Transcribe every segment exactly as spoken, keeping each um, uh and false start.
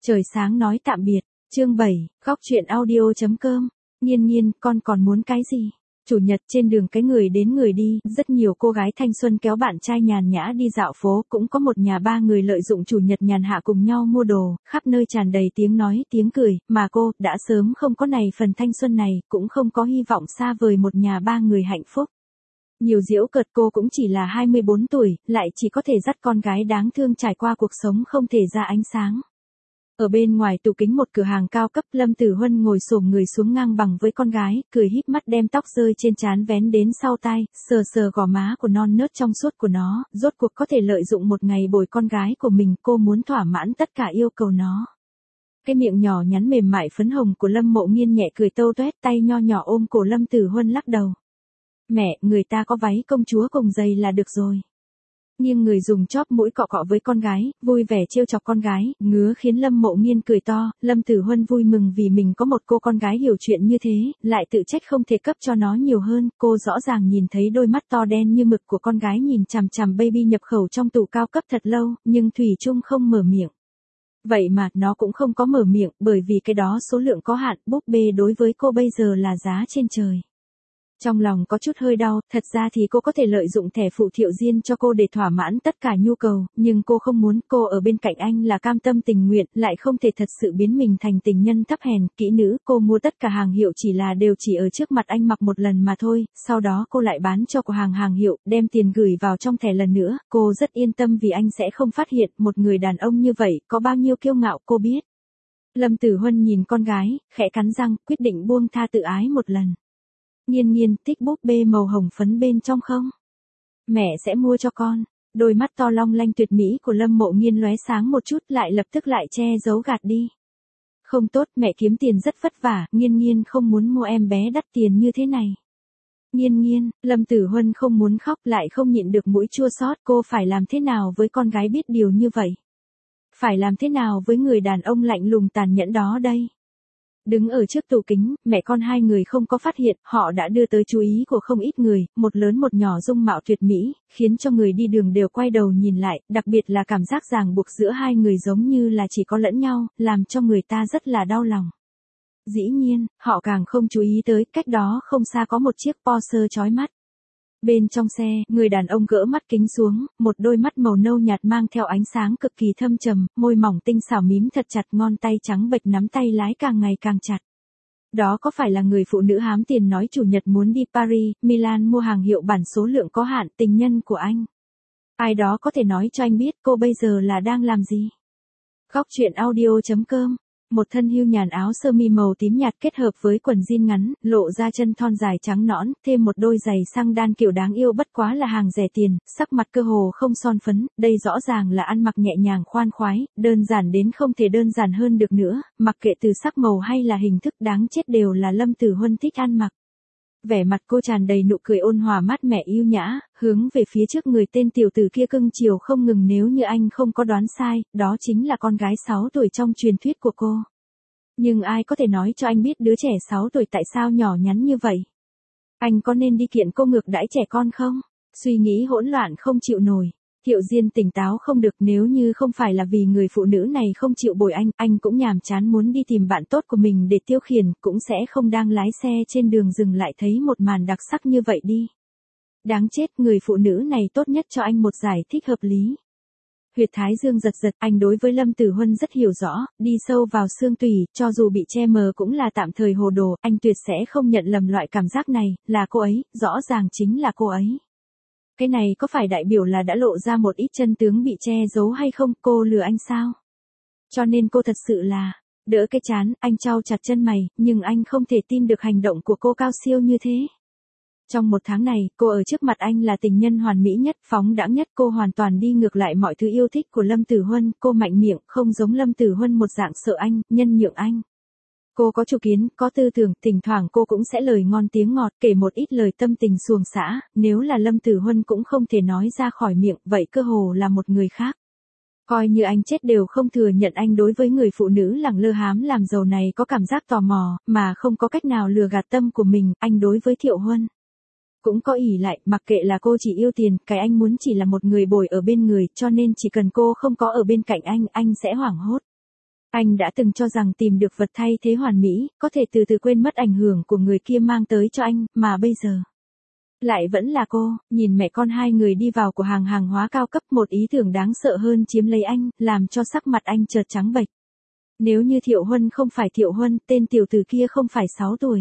Trời sáng nói tạm biệt, chương bảy, góc chuyện audio.com, Nhiên Nhiên, con còn muốn cái gì? Chủ nhật trên đường cái người đến người đi, rất nhiều cô gái thanh xuân kéo bạn trai nhàn nhã đi dạo phố, cũng có một nhà ba người lợi dụng chủ nhật nhàn hạ cùng nhau mua đồ, khắp nơi tràn đầy tiếng nói, tiếng cười, mà cô, đã sớm không có này phần thanh xuân này, cũng không có hy vọng xa vời một nhà ba người hạnh phúc. Nhiều giễu cợt cô cũng chỉ là hai mươi bốn tuổi, lại chỉ có thể dắt con gái đáng thương trải qua cuộc sống không thể ra ánh sáng. Ở bên ngoài tủ kính một cửa hàng cao cấp, Lâm Tử Huân ngồi xổm người xuống ngang bằng với con gái, cười híp mắt đem tóc rơi trên trán vén đến sau tai, sờ sờ gò má của non nớt trong suốt của nó, rốt cuộc có thể lợi dụng một ngày bồi con gái của mình, cô muốn thỏa mãn tất cả yêu cầu nó. Cái miệng nhỏ nhắn mềm mại phấn hồng của Lâm Mộ Nghiên nhẹ cười tâu toét, tay nho nhỏ ôm cổ Lâm Tử Huân lắc đầu. Mẹ, người ta có váy công chúa cùng giày là được rồi. Nhưng người dùng chóp mũi cọ cọ với con gái, vui vẻ trêu chọc con gái, ngứa khiến Lâm Mộ Nghiên cười to. Lâm Tử Huân vui mừng vì mình có một cô con gái hiểu chuyện như thế, lại tự trách không thể cấp cho nó nhiều hơn. Cô rõ ràng nhìn thấy đôi mắt to đen như mực của con gái nhìn chằm chằm baby nhập khẩu trong tủ cao cấp thật lâu, nhưng thủy chung không mở miệng. Vậy mà, nó cũng không có mở miệng, bởi vì cái đó số lượng có hạn, búp bê đối với cô bây giờ là giá trên trời. Trong lòng có chút hơi đau, thật ra thì cô có thể lợi dụng thẻ phụ Thiệu Diên cho cô để thỏa mãn tất cả nhu cầu, nhưng cô không muốn, cô ở bên cạnh anh là cam tâm tình nguyện, lại không thể thật sự biến mình thành tình nhân thấp hèn, kỹ nữ, cô mua tất cả hàng hiệu chỉ là đều chỉ ở trước mặt anh mặc một lần mà thôi, sau đó cô lại bán cho của hàng hàng hiệu, đem tiền gửi vào trong thẻ lần nữa, cô rất yên tâm vì anh sẽ không phát hiện, một người đàn ông như vậy, có bao nhiêu kiêu ngạo cô biết. Lâm Tử Huân nhìn con gái, khẽ cắn răng, quyết định buông tha tự ái một lần. Nhiên Nhiên, thích búp bê màu hồng phấn bên trong không? Mẹ sẽ mua cho con. Đôi mắt to long lanh tuyệt mỹ của Lâm Mộ Nghiên lóe sáng một chút, lại lập tức lại che giấu gạt đi. Không tốt, mẹ kiếm tiền rất vất vả, Nhiên Nhiên không muốn mua em bé đắt tiền như thế này. Nhiên Nhiên, Lâm Tử Huân không muốn khóc, lại không nhịn được mũi chua xót, cô phải làm thế nào với con gái biết điều như vậy? Phải làm thế nào với người đàn ông lạnh lùng tàn nhẫn đó đây? Đứng ở trước tủ kính, mẹ con hai người không có phát hiện, họ đã đưa tới chú ý của không ít người, một lớn một nhỏ dung mạo tuyệt mỹ, khiến cho người đi đường đều quay đầu nhìn lại, đặc biệt là cảm giác ràng buộc giữa hai người giống như là chỉ có lẫn nhau, làm cho người ta rất là đau lòng. Dĩ nhiên, họ càng không chú ý tới, cách đó không xa có một chiếc Porsche chói mắt. Bên trong xe, người đàn ông gỡ mắt kính xuống, một đôi mắt màu nâu nhạt mang theo ánh sáng cực kỳ thâm trầm, môi mỏng tinh xảo mím thật chặt, ngón tay trắng bệch nắm tay lái càng ngày càng chặt. Đó có phải là người phụ nữ hám tiền nói chủ nhật muốn đi Paris, Milan mua hàng hiệu bản số lượng có hạn, tình nhân của anh? Ai đó có thể nói cho anh biết cô bây giờ là đang làm gì? Góc chuyện audio.com. Một thân hưu nhàn áo sơ mi màu tím nhạt kết hợp với quần jean ngắn, lộ ra chân thon dài trắng nõn, thêm một đôi giày xăng đan kiểu đáng yêu bất quá là hàng rẻ tiền, sắc mặt cơ hồ không son phấn, đây rõ ràng là ăn mặc nhẹ nhàng khoan khoái, đơn giản đến không thể đơn giản hơn được nữa, mặc kệ từ sắc màu hay là hình thức đáng chết đều là Lâm Tử Huân thích ăn mặc. Vẻ mặt cô tràn đầy nụ cười ôn hòa mát mẻ yêu nhã, hướng về phía trước người tên tiểu tử kia cưng chiều không ngừng, nếu như anh không có đoán sai, đó chính là con gái sáu tuổi trong truyền thuyết của cô. Nhưng ai có thể nói cho anh biết đứa trẻ sáu tuổi tại sao nhỏ nhắn như vậy? Anh có nên đi kiện cô ngược đãi trẻ con không? Suy nghĩ hỗn loạn không chịu nổi. Thiệu Diên tỉnh táo không được, nếu như không phải là vì người phụ nữ này không chịu bồi anh, anh cũng nhàm chán muốn đi tìm bạn tốt của mình để tiêu khiển, cũng sẽ không đang lái xe trên đường dừng lại thấy một màn đặc sắc như vậy đi. Đáng chết, người phụ nữ này tốt nhất cho anh một giải thích hợp lý. Huyệt thái dương giật giật, anh đối với Lâm Tử Huân rất hiểu rõ, đi sâu vào xương tủy, cho dù bị che mờ cũng là tạm thời hồ đồ, anh tuyệt sẽ không nhận lầm loại cảm giác này, là cô ấy, rõ ràng chính là cô ấy. Cái này có phải đại biểu là đã lộ ra một ít chân tướng bị che giấu hay không, cô lừa anh sao? Cho nên cô thật sự là, đỡ cái chán, anh chau chặt chân mày, nhưng anh không thể tin được hành động của cô cao siêu như thế. Trong một tháng này, cô ở trước mặt anh là tình nhân hoàn mỹ nhất, phóng đãng nhất, cô hoàn toàn đi ngược lại mọi thứ yêu thích của Lâm Tử Huân, cô mạnh miệng, không giống Lâm Tử Huân một dạng sợ anh, nhân nhượng anh. Cô có chủ kiến, có tư tưởng, thỉnh thoảng cô cũng sẽ lời ngon tiếng ngọt, kể một ít lời tâm tình xuồng xã, nếu là Lâm Tử Huân cũng không thể nói ra khỏi miệng, vậy cơ hồ là một người khác. Coi như anh chết đều không thừa nhận anh đối với người phụ nữ lẳng lơ hám làm giàu này có cảm giác tò mò, mà không có cách nào lừa gạt tâm của mình, anh đối với Thiệu Huân cũng có ỷ lại, mặc kệ là cô chỉ yêu tiền, cái anh muốn chỉ là một người bồi ở bên người, cho nên chỉ cần cô không có ở bên cạnh anh, anh sẽ hoảng hốt. Anh đã từng cho rằng tìm được vật thay thế hoàn mỹ, có thể từ từ quên mất ảnh hưởng của người kia mang tới cho anh, mà bây giờ lại vẫn là cô. Nhìn mẹ con hai người đi vào của hàng hàng hóa cao cấp, một ý tưởng đáng sợ hơn chiếm lấy anh, làm cho sắc mặt anh chợt trắng bệch. Nếu như Thiệu Huân không phải Thiệu Huân, tên tiểu tử kia không phải sáu tuổi.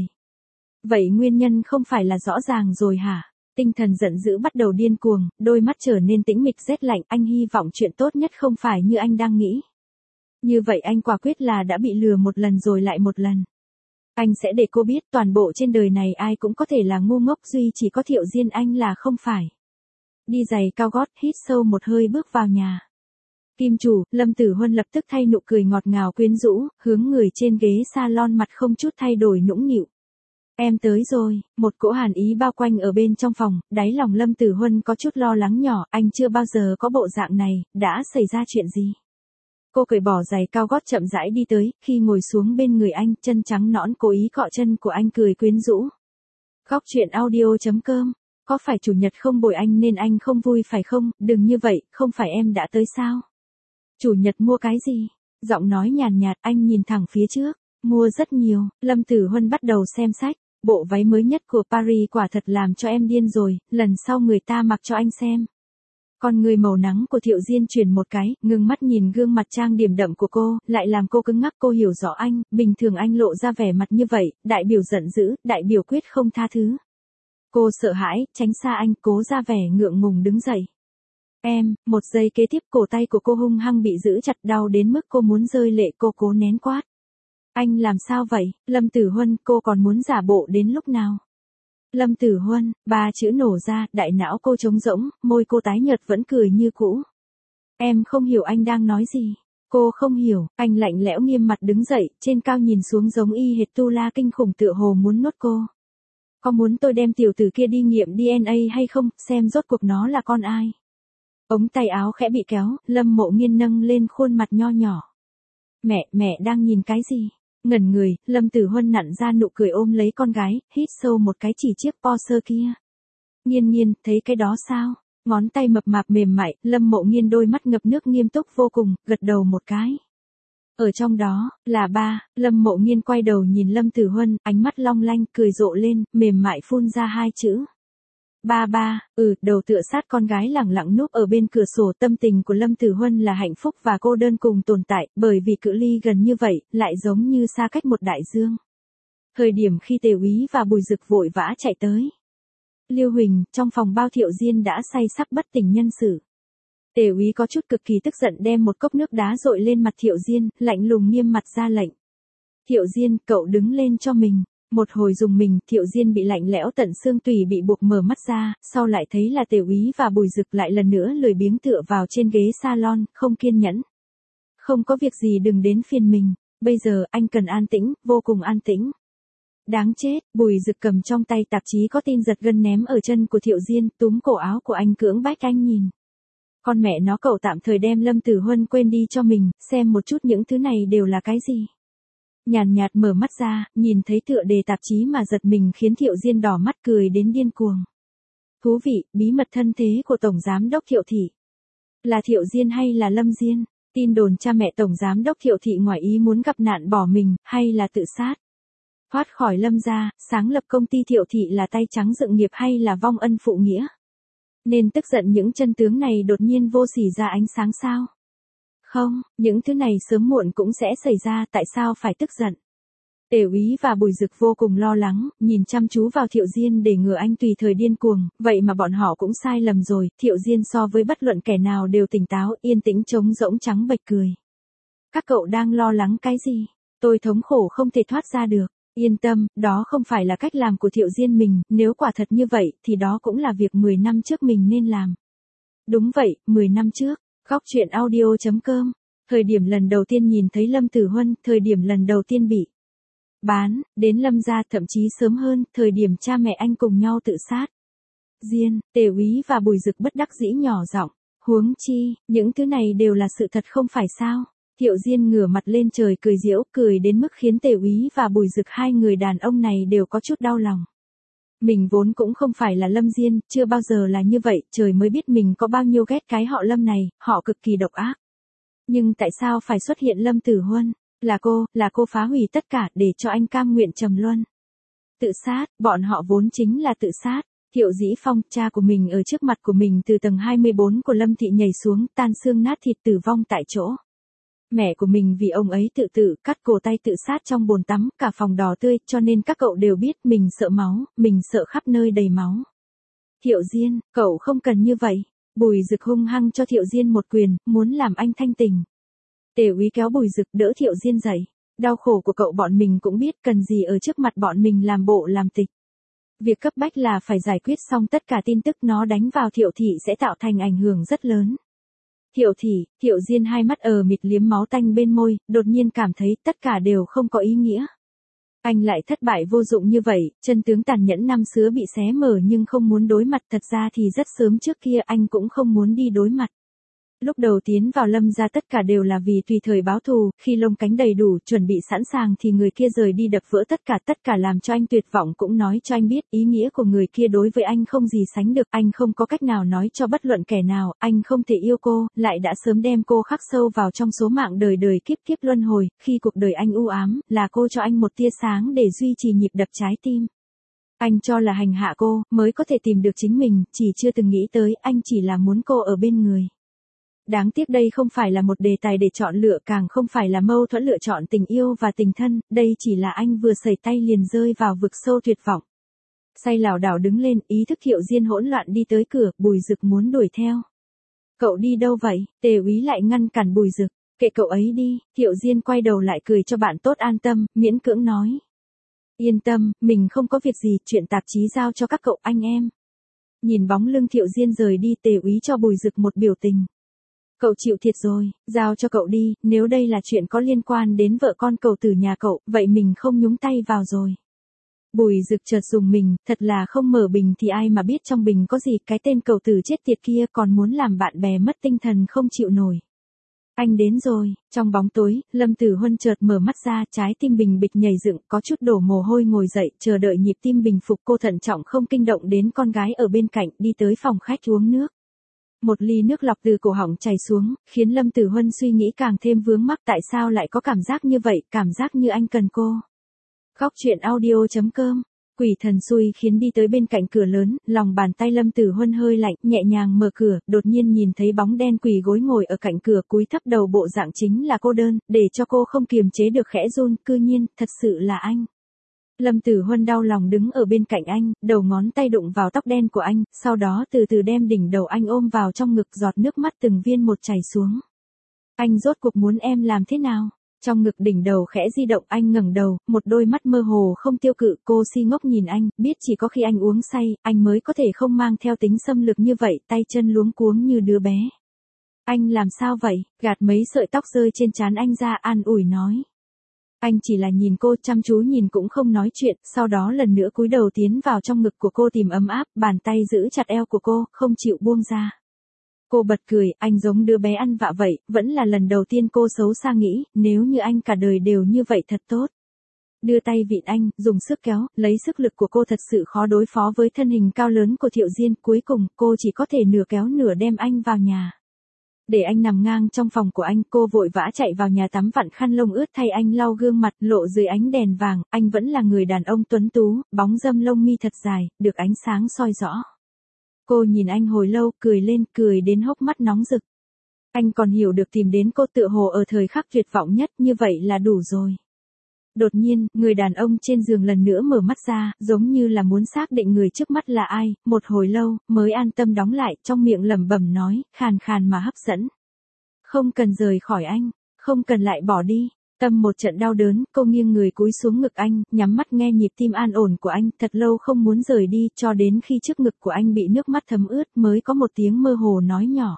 Vậy nguyên nhân không phải là rõ ràng rồi hả? Tinh thần giận dữ bắt đầu điên cuồng, đôi mắt trở nên tĩnh mịch rét lạnh, anh hy vọng chuyện tốt nhất không phải như anh đang nghĩ. Như vậy anh quả quyết là đã bị lừa một lần rồi lại một lần. Anh sẽ để cô biết toàn bộ trên đời này ai cũng có thể là ngu ngốc, duy chỉ có Thiệu Diên anh là không phải. Đi giày cao gót, hít sâu một hơi bước vào nhà. Kim chủ, Lâm Tử Huân lập tức thay nụ cười ngọt ngào quyến rũ, hướng người trên ghế salon mặt không chút thay đổi nũng nịu. Em tới rồi, một cỗ hàn ý bao quanh ở bên trong phòng, đáy lòng Lâm Tử Huân có chút lo lắng nhỏ, anh chưa bao giờ có bộ dạng này, đã xảy ra chuyện gì? Cô cởi bỏ giày cao gót chậm rãi đi tới, khi ngồi xuống bên người anh, chân trắng nõn cố ý cọ chân của anh cười quyến rũ. Góc truyện audio chấm com, có phải chủ nhật không bồi anh nên anh không vui phải không? Đừng như vậy, không phải em đã tới sao? Chủ nhật mua cái gì? Giọng nói nhàn nhạt, anh nhìn thẳng phía trước. Mua rất nhiều. Lâm Tử Huân bắt đầu xem sách. Bộ váy mới nhất của Paris quả thật làm cho em điên rồi, lần sau người ta mặc cho anh xem. Con người màu nắng của Thiệu Diên chuyển một cái, ngưng mắt nhìn gương mặt trang điểm đậm của cô, lại làm cô cứng ngắc. Cô hiểu rõ anh, bình thường anh lộ ra vẻ mặt như vậy, đại biểu giận dữ, đại biểu quyết không tha thứ. Cô sợ hãi, tránh xa anh, cố ra vẻ ngượng ngùng đứng dậy. Em, một giây kế tiếp cổ tay của cô hung hăng bị giữ chặt, đau đến mức cô muốn rơi lệ, cô cố nén quát. Anh làm sao vậy, Lâm Tử Huân, cô còn muốn giả bộ đến lúc nào? Lâm Tử Huân, ba chữ nổ ra, đại não cô trống rỗng, môi cô tái nhợt vẫn cười như cũ. Em không hiểu anh đang nói gì. Cô không hiểu, anh lạnh lẽo nghiêm mặt đứng dậy, trên cao nhìn xuống giống y hệt Tu La kinh khủng tựa hồ muốn nuốt cô. Có muốn tôi đem tiểu tử kia đi nghiệm đê en a hay không, xem rốt cuộc nó là con ai? Ống tay áo khẽ bị kéo, Lâm Mộ Nghiên nâng lên khuôn mặt nho nhỏ. Mẹ, mẹ đang nhìn cái gì? Ngẩn người, Lâm Tử Huân nặn ra nụ cười ôm lấy con gái, hít sâu một cái chỉ chiếc Porsche kia. Nghiên nghiên, thấy cái đó sao? Ngón tay mập mạp mềm mại, Lâm Mộ Nghiên đôi mắt ngập nước nghiêm túc vô cùng, gật đầu một cái. Ở trong đó, là ba, Lâm Mộ Nghiên quay đầu nhìn Lâm Tử Huân, ánh mắt long lanh, cười rộ lên, mềm mại phun ra hai chữ. Ba ba, ừ, đầu tựa sát con gái lẳng lặng núp ở bên cửa sổ. Tâm tình của Lâm Tử Huân là hạnh phúc và cô đơn cùng tồn tại, bởi vì cự ly gần như vậy, lại giống như xa cách một đại dương. Thời điểm khi Tề Úy và Bùi Dực vội vã chạy tới. Liêu Huỳnh, trong phòng bao Thiệu Diên đã say sắc bất tỉnh nhân sự. Tề Úy có chút cực kỳ tức giận đem một cốc nước đá dội lên mặt Thiệu Diên, lạnh lùng nghiêm mặt ra lệnh. Thiệu Diên, cậu đứng lên cho mình. Một hồi dùng mình, Thiệu Diên bị lạnh lẽo tận xương tủy bị buộc mở mắt ra, sau lại thấy là Tề Úy và Bùi Dực, lại lần nữa lười biếng tựa vào trên ghế salon, không kiên nhẫn. Không có việc gì đừng đến phiền mình, bây giờ anh cần an tĩnh, vô cùng an tĩnh. Đáng chết, Bùi Dực cầm trong tay tạp chí có tin giật gân ném ở chân của Thiệu Diên, túm cổ áo của anh cưỡng bách anh nhìn. Con mẹ nó, cậu tạm thời đem Lâm Tử Huân quên đi cho mình, xem một chút những thứ này đều là cái gì. Nhàn nhạt mở mắt ra, nhìn thấy tựa đề tạp chí mà giật mình khiến Thiệu Diên đỏ mắt cười đến điên cuồng. Thú vị, bí mật thân thế của Tổng Giám đốc Thiệu Thị. Là Thiệu Diên hay là Lâm Diên? Tin đồn cha mẹ Tổng Giám đốc Thiệu Thị ngoài ý muốn gặp nạn bỏ mình, hay là tự sát? Thoát khỏi Lâm gia, sáng lập công ty Thiệu Thị là tay trắng dựng nghiệp hay là vong ân phụ nghĩa? Nên tức giận những chân tướng này đột nhiên vô sỉ ra ánh sáng sao? Không, những thứ này sớm muộn cũng sẽ xảy ra, tại sao phải tức giận? Tề Úy và Bùi Dực vô cùng lo lắng, nhìn chăm chú vào Thiệu Diên để ngừa anh tùy thời điên cuồng, vậy mà bọn họ cũng sai lầm rồi, Thiệu Diên so với bất luận kẻ nào đều tỉnh táo, yên tĩnh trống rỗng trắng bệch cười. Các cậu đang lo lắng cái gì? Tôi thống khổ không thể thoát ra được. Yên tâm, đó không phải là cách làm của Thiệu Diên mình, nếu quả thật như vậy, thì đó cũng là việc mười năm trước mình nên làm. Đúng vậy, mười năm trước. Góc truyện audio chấm com. Thời điểm lần đầu tiên nhìn thấy Lâm Tử Huân, thời điểm lần đầu tiên bị bán, đến Lâm gia, thậm chí sớm hơn, thời điểm cha mẹ anh cùng nhau tự sát. Diên, Tề Úy và Bùi Dực bất đắc dĩ nhỏ giọng, huống chi, những thứ này đều là sự thật không phải sao? Thiệu Diên ngửa mặt lên trời cười giễu, cười đến mức khiến Tề Úy và Bùi Dực, hai người đàn ông này đều có chút đau lòng. Mình vốn cũng không phải là Lâm Diên, chưa bao giờ là như vậy, trời mới biết mình có bao nhiêu ghét cái họ Lâm này, họ cực kỳ độc ác. Nhưng tại sao phải xuất hiện Lâm Tử Huân? Là cô, là cô phá hủy tất cả để cho anh cam nguyện trầm luân. Tự sát, bọn họ vốn chính là tự sát. Thiệu Dĩ Phong, cha của mình ở trước mặt của mình từ tầng hai mươi bốn của Lâm Thị nhảy xuống, tan xương nát thịt tử vong tại chỗ. Mẹ của mình vì ông ấy tự tử, cắt cổ tay tự sát trong bồn tắm, cả phòng đỏ tươi, cho nên các cậu đều biết mình sợ máu, mình sợ khắp nơi đầy máu. Thiệu Diên, cậu không cần như vậy. Bùi Dực hung hăng cho Thiệu Diên một quyền, muốn làm anh thanh tình. Tề úy kéo Bùi Dực đỡ Thiệu Diên dậy. Đau khổ của cậu bọn mình cũng biết, cần gì ở trước mặt bọn mình làm bộ làm tịch. Việc cấp bách là phải giải quyết xong tất cả tin tức nó đánh vào Thiệu Thị sẽ tạo thành ảnh hưởng rất lớn. Thiệu Thị, Thiệu Diên hai mắt ờ mịt liếm máu tanh bên môi, đột nhiên cảm thấy tất cả đều không có ý nghĩa. Anh lại thất bại vô dụng như vậy, chân tướng tàn nhẫn năm xưa bị xé mở nhưng không muốn đối mặt, thật ra thì rất sớm trước kia anh cũng không muốn đi đối mặt. Lúc đầu tiến vào Lâm gia tất cả đều là vì tùy thời báo thù, khi lông cánh đầy đủ, chuẩn bị sẵn sàng thì người kia rời đi đập vỡ tất cả, tất cả làm cho anh tuyệt vọng, cũng nói cho anh biết ý nghĩa của người kia đối với anh không gì sánh được, anh không có cách nào nói cho bất luận kẻ nào, anh không thể yêu cô, lại đã sớm đem cô khắc sâu vào trong số mạng đời đời kiếp kiếp luân hồi, khi cuộc đời anh u ám, là cô cho anh một tia sáng để duy trì nhịp đập trái tim. Anh cho là hành hạ cô, mới có thể tìm được chính mình, chỉ chưa từng nghĩ tới, anh chỉ là muốn cô ở bên người. Đáng tiếc đây không phải là một đề tài để chọn lựa, càng không phải là mâu thuẫn lựa chọn tình yêu và tình thân, đây chỉ là anh vừa sẩy tay liền rơi vào vực sâu tuyệt vọng. Say lảo đảo đứng lên, ý thức Thiệu Diên hỗn loạn đi tới cửa, Bùi Dực muốn đuổi theo. Cậu đi đâu vậy? Tề úy lại ngăn cản Bùi Dực, kệ cậu ấy đi. Thiệu Diên quay đầu lại cười cho bạn tốt an tâm, miễn cưỡng nói. Yên tâm, mình không có việc gì, chuyện tạp chí giao cho các cậu anh em. Nhìn bóng lưng Thiệu Diên rời đi, Tề úy cho Bùi Dực một biểu tình. Cậu chịu thiệt rồi, giao cho cậu đi, nếu đây là chuyện có liên quan đến vợ con cậu từ nhà cậu, vậy mình không nhúng tay vào rồi. Bùi Dực chợt dùng mình, thật là không mở bình thì ai mà biết trong bình có gì, cái tên cậu tử chết tiệt kia còn muốn làm bạn bè mất tinh thần không chịu nổi. Anh đến rồi, trong bóng tối, Lâm Tử Huân chợt mở mắt ra, trái tim bình bịch nhảy dựng, có chút đổ mồ hôi ngồi dậy, chờ đợi nhịp tim bình phục, cô thận trọng không kinh động đến con gái ở bên cạnh, đi tới phòng khách uống nước. Một ly nước lọc từ cổ họng chảy xuống, khiến Lâm Tử Huân suy nghĩ càng thêm vướng mắc, tại sao lại có cảm giác như vậy, cảm giác như anh cần cô. Khóc chuyện audio chấm com. Quỷ thần xui khiến đi tới bên cạnh cửa lớn, lòng bàn tay Lâm Tử Huân hơi lạnh, nhẹ nhàng mở cửa, đột nhiên nhìn thấy bóng đen quỳ gối ngồi ở cạnh cửa, cúi thấp đầu, bộ dạng chính là cô đơn, để cho cô không kiềm chế được khẽ run, cư nhiên, thật sự là anh. Lâm Tử Huân đau lòng đứng ở bên cạnh anh, đầu ngón tay đụng vào tóc đen của anh, sau đó từ từ đem đỉnh đầu anh ôm vào trong ngực, giọt nước mắt từng viên một chảy xuống. Anh rốt cuộc muốn em làm thế nào? Trong ngực đỉnh đầu khẽ di động, anh ngẩng đầu, một đôi mắt mơ hồ không tiêu cự, cô si ngốc nhìn anh, biết chỉ có khi anh uống say, anh mới có thể không mang theo tính xâm lược như vậy, tay chân luống cuống như đứa bé. Anh làm sao vậy? Gạt mấy sợi tóc rơi trên trán anh ra, an ủi nói. Anh chỉ là nhìn cô, chăm chú nhìn cũng không nói chuyện, sau đó lần nữa cúi đầu tiến vào trong ngực của cô tìm ấm áp, bàn tay giữ chặt eo của cô, không chịu buông ra. Cô bật cười, anh giống đứa bé ăn vạ vậy, vẫn là lần đầu tiên cô xấu xa nghĩ, nếu như anh cả đời đều như vậy thật tốt. Đưa tay vịn anh, dùng sức kéo, lấy sức lực của cô thật sự khó đối phó với thân hình cao lớn của Thiệu Diên, cuối cùng, cô chỉ có thể nửa kéo nửa đem anh vào nhà. Để anh nằm ngang trong phòng của anh, cô vội vã chạy vào nhà tắm vặn khăn lông ướt thay anh lau gương mặt, lộ dưới ánh đèn vàng, anh vẫn là người đàn ông tuấn tú, bóng râm lông mi thật dài, được ánh sáng soi rõ. Cô nhìn anh hồi lâu, cười lên, cười đến hốc mắt nóng rực. Anh còn hiểu được tìm đến cô tựa hồ ở thời khắc tuyệt vọng nhất, như vậy là đủ rồi. Đột nhiên, người đàn ông trên giường lần nữa mở mắt ra, giống như là muốn xác định người trước mắt là ai, một hồi lâu, mới an tâm đóng lại, trong miệng lẩm bẩm nói, khàn khàn mà hấp dẫn. Không cần rời khỏi anh, không cần lại bỏ đi. Tâm một trận đau đớn, cô nghiêng người cúi xuống ngực anh, nhắm mắt nghe nhịp tim an ổn của anh, thật lâu không muốn rời đi, cho đến khi trước ngực của anh bị nước mắt thấm ướt mới có một tiếng mơ hồ nói nhỏ.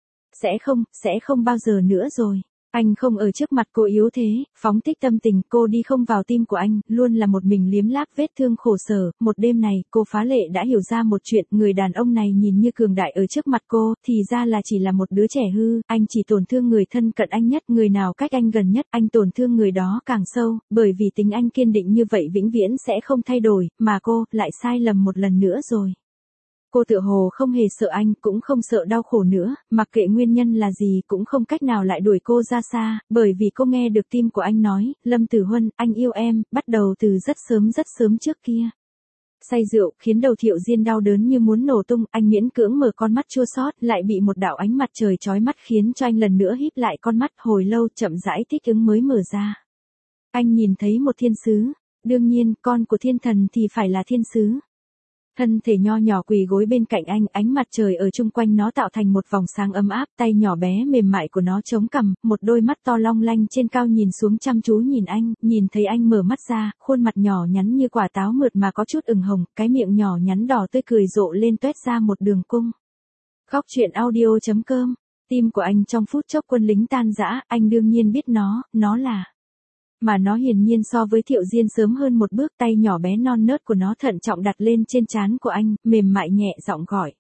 Sẽ không, sẽ không bao giờ nữa rồi. Anh không ở trước mặt cô yếu thế, phóng thích tâm tình, cô đi không vào tim của anh, luôn là một mình liếm láp vết thương khổ sở. Một đêm này, cô phá lệ đã hiểu ra một chuyện, người đàn ông này nhìn như cường đại ở trước mặt cô, thì ra là chỉ là một đứa trẻ hư, anh chỉ tổn thương người thân cận anh nhất, người nào cách anh gần nhất, anh tổn thương người đó càng sâu, bởi vì tính anh kiên định như vậy vĩnh viễn sẽ không thay đổi, mà cô, lại sai lầm một lần nữa rồi. Cô tựa hồ không hề sợ anh, cũng không sợ đau khổ nữa, mặc kệ nguyên nhân là gì cũng không cách nào lại đuổi cô ra xa, bởi vì cô nghe được tim của anh nói, Lâm Tử Huân, anh yêu em, bắt đầu từ rất sớm rất sớm trước kia. Say rượu, khiến đầu Thiệu Diên đau đớn như muốn nổ tung, anh miễn cưỡng mở con mắt chua xót, lại bị một đạo ánh mặt trời chói mắt khiến cho anh lần nữa híp lại con mắt, hồi lâu chậm rãi thích ứng mới mở ra. Anh nhìn thấy một thiên sứ, đương nhiên, con của thiên thần thì phải là thiên sứ. Thân thể nho nhỏ quỳ gối bên cạnh anh, ánh mặt trời ở chung quanh nó tạo thành một vòng sáng ấm áp, tay nhỏ bé mềm mại của nó chống cằm, một đôi mắt to long lanh trên cao nhìn xuống chăm chú nhìn anh, nhìn thấy anh mở mắt ra, khuôn mặt nhỏ nhắn như quả táo mượt mà có chút ửng hồng, cái miệng nhỏ nhắn đỏ tươi cười rộ lên toét ra một đường cung. Khóc chuyện audio chấm com, tim của anh trong phút chốc quân lính tan rã, anh đương nhiên biết nó, nó là... Mà nó hiển nhiên so với Thiệu Diên sớm hơn một bước, tay nhỏ bé non nớt của nó thận trọng đặt lên trên trán của anh, mềm mại nhẹ giọng gọi.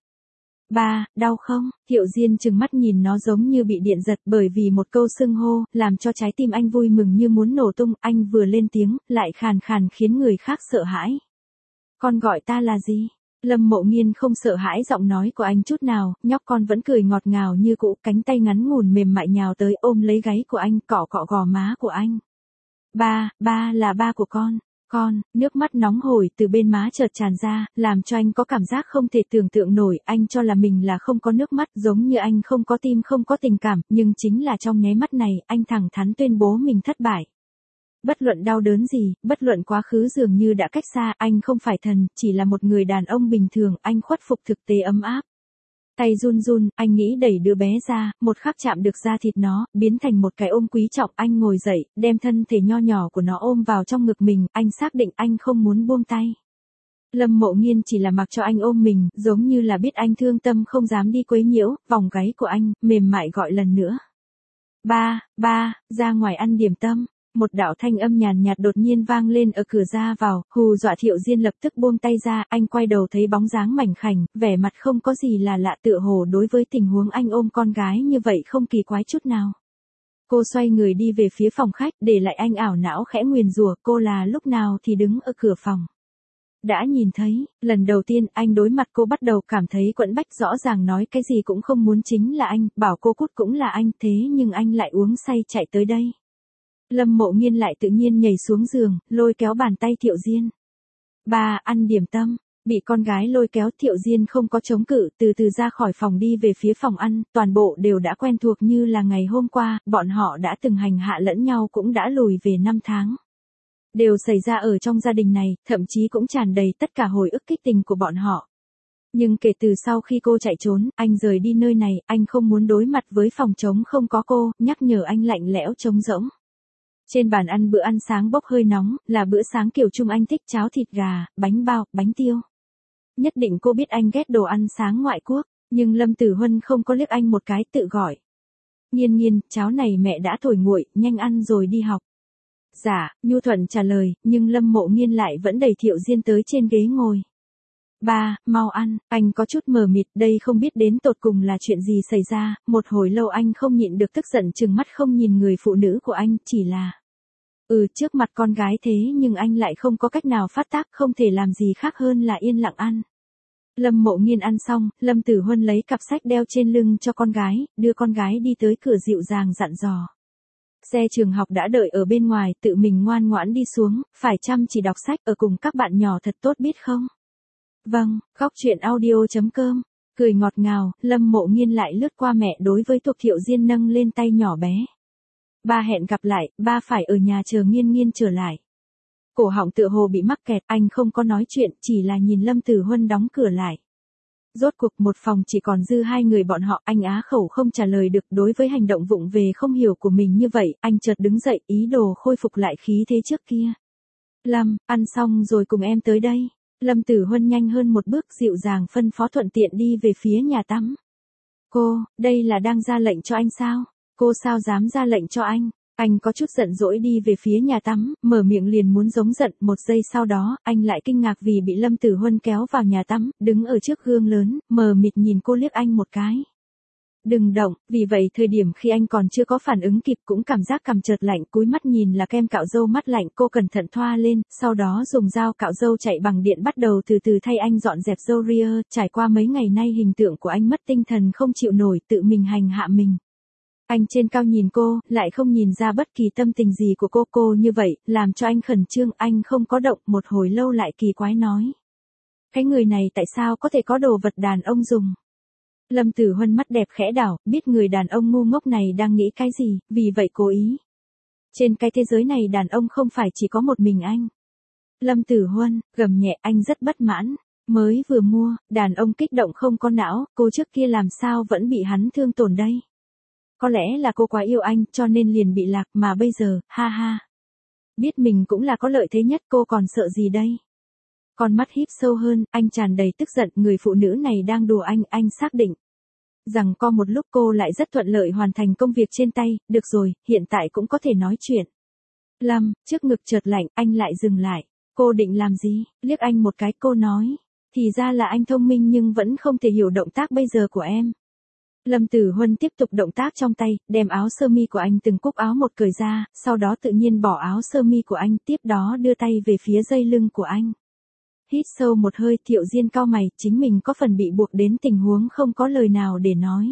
Ba, đau không? Thiệu Diên trừng mắt nhìn nó giống như bị điện giật bởi vì một câu xưng hô, làm cho trái tim anh vui mừng như muốn nổ tung, anh vừa lên tiếng, lại khàn khàn khiến người khác sợ hãi. Con gọi ta là gì? Lâm Mộ Nghiên không sợ hãi giọng nói của anh chút nào, nhóc con vẫn cười ngọt ngào như cũ, cánh tay ngắn ngủn mềm mại nhào tới ôm lấy gáy của anh, cọ cọ gò má của anh. Ba, ba là ba của con, con, nước mắt nóng hổi từ bên má chợt tràn ra, làm cho anh có cảm giác không thể tưởng tượng nổi, anh cho là mình là không có nước mắt, giống như anh không có tim không có tình cảm, nhưng chính là trong nháy mắt này, anh thẳng thắn tuyên bố mình thất bại. Bất luận đau đớn gì, bất luận quá khứ dường như đã cách xa, anh không phải thần, chỉ là một người đàn ông bình thường, anh khuất phục thực tế ấm áp. Tay run run, anh nghĩ đẩy đứa bé ra, một khắc chạm được da thịt nó, biến thành một cái ôm quý trọng, anh ngồi dậy, đem thân thể nho nhỏ của nó ôm vào trong ngực mình, anh xác định anh không muốn buông tay. Lâm Mộ Nghiên chỉ là mặc cho anh ôm mình, giống như là biết anh thương tâm không dám đi quấy nhiễu, vòng gáy của anh, mềm mại gọi lần nữa. Ba, ba, ra ngoài ăn điểm tâm. Một đạo thanh âm nhàn nhạt đột nhiên vang lên ở cửa ra vào, hù dọa Thiệu Diên lập tức buông tay ra, anh quay đầu thấy bóng dáng mảnh khảnh, vẻ mặt không có gì là lạ, tựa hồ đối với tình huống anh ôm con gái như vậy không kỳ quái chút nào. Cô xoay người đi về phía phòng khách, để lại anh ảo não khẽ nguyền rủa, cô là lúc nào thì đứng ở cửa phòng. Đã nhìn thấy, lần đầu tiên anh đối mặt cô bắt đầu cảm thấy quẫn bách, rõ ràng nói cái gì cũng không muốn chính là anh, bảo cô cút cũng là anh, thế nhưng anh lại uống say chạy tới đây. Lâm Mộ Nghiên lại tự nhiên nhảy xuống giường, lôi kéo bàn tay Thiệu Diên. Ba, ăn điểm tâm, bị con gái lôi kéo, Thiệu Diên không có chống cự, từ từ ra khỏi phòng đi về phía phòng ăn, toàn bộ đều đã quen thuộc như là ngày hôm qua, bọn họ đã từng hành hạ lẫn nhau cũng đã lùi về năm tháng. Đều xảy ra ở trong gia đình này, thậm chí cũng tràn đầy tất cả hồi ức kích tình của bọn họ. Nhưng kể từ sau khi cô chạy trốn, anh rời đi nơi này, anh không muốn đối mặt với phòng trống không có cô, nhắc nhở anh lạnh lẽo trống rỗng. Trên bàn ăn bữa ăn sáng bốc hơi nóng, là bữa sáng kiểu Trung anh thích, cháo thịt gà, bánh bao, bánh tiêu. Nhất định cô biết anh ghét đồ ăn sáng ngoại quốc, nhưng Lâm Tử Huân không có liếc anh một cái, tự gọi. Nghiên nghiên, cháo này mẹ đã thổi nguội, nhanh ăn rồi đi học. Dạ, nhu thuận trả lời, nhưng Lâm Mộ Nghiên lại vẫn đẩy Thiệu Diên tới trên ghế ngồi. Ba, mau ăn, anh có chút mờ mịt, đây không biết đến tột cùng là chuyện gì xảy ra, một hồi lâu anh không nhịn được tức giận trừng mắt không nhìn người phụ nữ của anh, chỉ là... Ừ, trước mặt con gái thế nhưng anh lại không có cách nào phát tác, không thể làm gì khác hơn là yên lặng ăn. Lâm Mộ Nghiên ăn xong, Lâm Tử Huân lấy cặp sách đeo trên lưng cho con gái, đưa con gái đi tới cửa dịu dàng dặn dò. Xe trường học đã đợi ở bên ngoài, tự mình ngoan ngoãn đi xuống, phải chăm chỉ đọc sách, ở cùng các bạn nhỏ thật tốt biết không? Vâng, khóc chuyện audio chấm com, cười ngọt ngào, Lâm Mộ Nghiên lại lướt qua mẹ đối với Thuộc Thiệu Diên nâng lên tay nhỏ bé. Ba hẹn gặp lại, ba phải ở nhà chờ Nghiên Nghiên trở lại. Cổ họng tựa hồ bị mắc kẹt, anh không có nói chuyện, chỉ là nhìn Lâm Tử Huân đóng cửa lại. Rốt cuộc một phòng chỉ còn dư hai người bọn họ, anh á khẩu không trả lời được, đối với hành động vụng về không hiểu của mình như vậy, anh chợt đứng dậy, ý đồ khôi phục lại khí thế trước kia. Lâm, ăn xong rồi cùng em tới đây. Lâm Tử Huân nhanh hơn một bước, dịu dàng phân phó, thuận tiện đi về phía nhà tắm. Cô, đây là đang ra lệnh cho anh sao? Cô sao dám ra lệnh cho anh? Anh có chút giận dỗi đi về phía nhà tắm, mở miệng liền muốn giống giận, một giây sau đó, anh lại kinh ngạc vì bị Lâm Tử Huân kéo vào nhà tắm, đứng ở trước gương lớn, mờ mịt nhìn cô liếc anh một cái. đừng động, vì vậy thời điểm khi anh còn chưa có phản ứng kịp cũng cảm giác cằm chợt lạnh, cúi mắt nhìn là kem cạo râu mắt lạnh, cô cẩn thận thoa lên, sau đó dùng dao cạo râu chạy bằng điện bắt đầu từ từ thay anh dọn dẹp râu ria, trải qua mấy ngày nay hình tượng của anh mất tinh thần không chịu nổi, tự mình hành hạ mình. Anh trên cao nhìn cô, lại không nhìn ra bất kỳ tâm tình gì của cô, cô như vậy, làm cho anh khẩn trương, anh không có động, một hồi lâu lại kỳ quái nói. Cái người này tại sao có thể có đồ vật đàn ông dùng? Lâm Tử Huân mắt đẹp khẽ đảo, biết người đàn ông ngu ngốc này đang nghĩ cái gì, vì vậy cố ý. Trên cái thế giới này đàn ông không phải chỉ có một mình anh. Lâm Tử Huân, gầm nhẹ, anh rất bất mãn. Mới vừa mua, đàn ông kích động không có não, cô trước kia làm sao vẫn bị hắn thương tổn đây? Có lẽ là cô quá yêu anh, cho nên liền bị lạc, mà bây giờ, ha ha. Biết mình cũng là có lợi thế nhất, cô còn sợ gì đây? Con mắt híp sâu hơn, anh tràn đầy tức giận, người phụ nữ này đang đùa anh, anh xác định. Rằng có một lúc cô lại rất thuận lợi hoàn thành công việc trên tay, được rồi, hiện tại cũng có thể nói chuyện. Lâm, trước ngực chợt lạnh, anh lại dừng lại. Cô định làm gì? Liếc anh một cái, cô nói. Thì ra là anh thông minh nhưng vẫn không thể hiểu động tác bây giờ của em. Lâm Tử Huân tiếp tục động tác trong tay, đem áo sơ mi của anh từng cúc áo một cởi ra, sau đó tự nhiên bỏ áo sơ mi của anh, tiếp đó đưa tay về phía dây lưng của anh. Hít sâu một hơi, Thiệu Diên cau mày, chính mình có phần bị buộc đến tình huống không có lời nào để nói.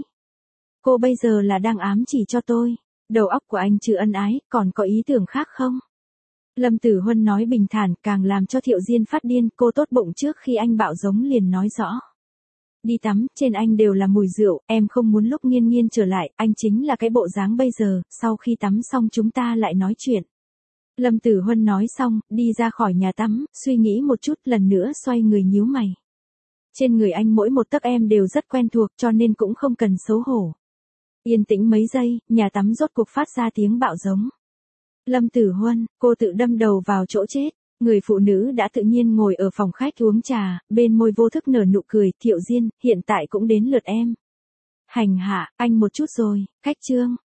Cô bây giờ là đang ám chỉ cho tôi. Đầu óc của anh trừ ân ái, còn có ý tưởng khác không? Lâm Tử Huân nói bình thản, càng làm cho Thiệu Diên phát điên, cô tốt bụng trước khi anh bạo giống liền nói rõ. Đi tắm, trên anh đều là mùi rượu, em không muốn lúc Nghiên Nghiên trở lại, anh chính là cái bộ dáng bây giờ, sau khi tắm xong chúng ta lại nói chuyện. Lâm Tử Huân nói xong, đi ra khỏi nhà tắm, suy nghĩ một chút, lần nữa xoay người nhíu mày. Trên người anh mỗi một tấc em đều rất quen thuộc, cho nên cũng không cần xấu hổ. Yên tĩnh mấy giây, nhà tắm rốt cuộc phát ra tiếng bạo giống. Lâm Tử Huân, cô tự đâm đầu vào chỗ chết. Người phụ nữ đã tự nhiên ngồi ở phòng khách uống trà, bên môi vô thức nở nụ cười, Thiệu Diên, hiện tại cũng đến lượt em. Hành hạ, anh một chút rồi, khách trương.